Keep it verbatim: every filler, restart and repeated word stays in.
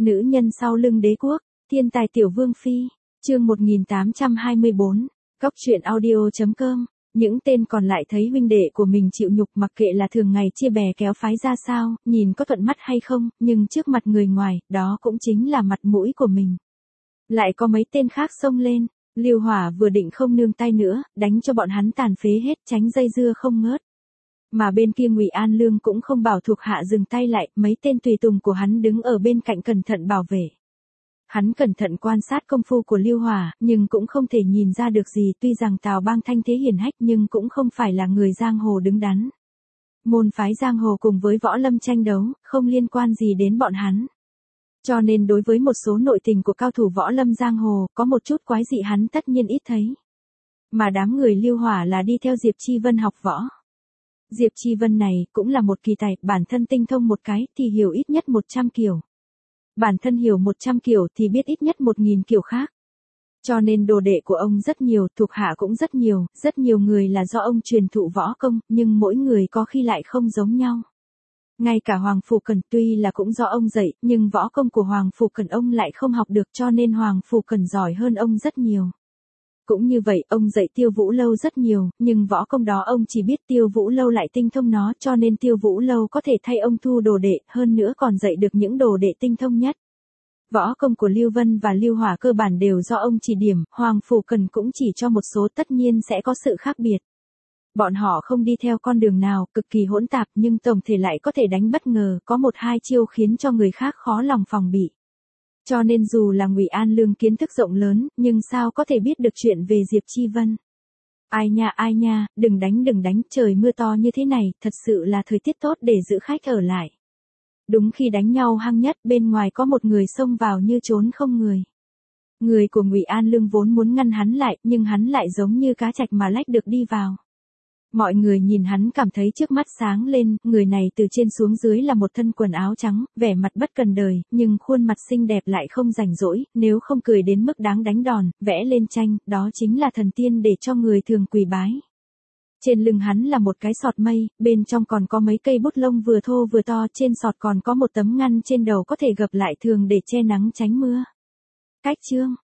Nữ nhân sau lưng đế quốc, thiên tài tiểu vương phi, chương một nghìn tám trăm hai mươi bốn, góc truyện audio.com. Những tên còn lại thấy huynh đệ của mình chịu nhục mặc kệ là thường ngày chia bè kéo phái ra sao, nhìn có thuận mắt hay không, nhưng trước mặt người ngoài, đó cũng chính là mặt mũi của mình. Lại có mấy tên khác xông lên, Liêu Hỏa vừa định không nương tay nữa, đánh cho bọn hắn tàn phế hết, tránh dây dưa không ngớt. Mà bên kia Ngụy An Lương cũng không bảo thuộc hạ dừng tay lại, mấy tên tùy tùng của hắn đứng ở bên cạnh cẩn thận bảo vệ. Hắn cẩn thận quan sát công phu của Liêu Hỏa, nhưng cũng không thể nhìn ra được gì, tuy rằng Tào Bang thanh thế hiển hách nhưng cũng không phải là người giang hồ đứng đắn. Môn phái giang hồ cùng với võ lâm tranh đấu, không liên quan gì đến bọn hắn. Cho nên đối với một số nội tình của cao thủ võ lâm giang hồ, có một chút quái dị hắn tất nhiên ít thấy. Mà đám người Liêu Hỏa là đi theo Diệp Chi Vân học võ. Diệp Chi Vân này cũng là một kỳ tài, bản thân tinh thông một cái thì hiểu ít nhất một trăm kiểu. Bản thân hiểu một trăm kiểu thì biết ít nhất một nghìn kiểu khác. Cho nên đồ đệ của ông rất nhiều, thuộc hạ cũng rất nhiều, rất nhiều người là do ông truyền thụ võ công, nhưng mỗi người có khi lại không giống nhau. Ngay cả Hoàng Phủ Cần tuy là cũng do ông dạy, nhưng võ công của Hoàng Phủ Cần ông lại không học được, cho nên Hoàng Phủ Cần giỏi hơn ông rất nhiều. Cũng như vậy, ông dạy Tiêu Vũ Lâu rất nhiều, nhưng võ công đó ông chỉ biết, Tiêu Vũ Lâu lại tinh thông nó, cho nên Tiêu Vũ Lâu có thể thay ông thu đồ đệ, hơn nữa còn dạy được những đồ đệ tinh thông nhất. Võ công của Lưu Vân và Lưu Hỏa cơ bản đều do ông chỉ điểm, Hoàng Phủ Cần cũng chỉ cho một số, tất nhiên sẽ có sự khác biệt. Bọn họ không đi theo con đường nào, cực kỳ hỗn tạp nhưng tổng thể lại có thể đánh bất ngờ, có một hai chiêu khiến cho người khác khó lòng phòng bị. Cho nên dù là Ngụy An Lương kiến thức rộng lớn, nhưng sao có thể biết được chuyện về Diệp Chi Vân. Ai nha ai nha, đừng đánh đừng đánh, trời mưa to như thế này, thật sự là thời tiết tốt để giữ khách ở lại. Đúng khi đánh nhau hăng nhất, bên ngoài có một người xông vào như trốn không người. Người của Ngụy An Lương vốn muốn ngăn hắn lại, nhưng hắn lại giống như cá trạch mà lách được đi vào. Mọi người nhìn hắn cảm thấy trước mắt sáng lên, người này từ trên xuống dưới là một thân quần áo trắng, vẻ mặt bất cần đời, nhưng khuôn mặt xinh đẹp lại không rảnh rỗi, nếu không cười đến mức đáng đánh đòn, vẽ lên tranh, đó chính là thần tiên để cho người thường quỳ bái. Trên lưng hắn là một cái sọt mây, bên trong còn có mấy cây bút lông vừa thô vừa to, trên sọt còn có một tấm ngăn trên đầu có thể gập lại thường để che nắng tránh mưa. Cách chương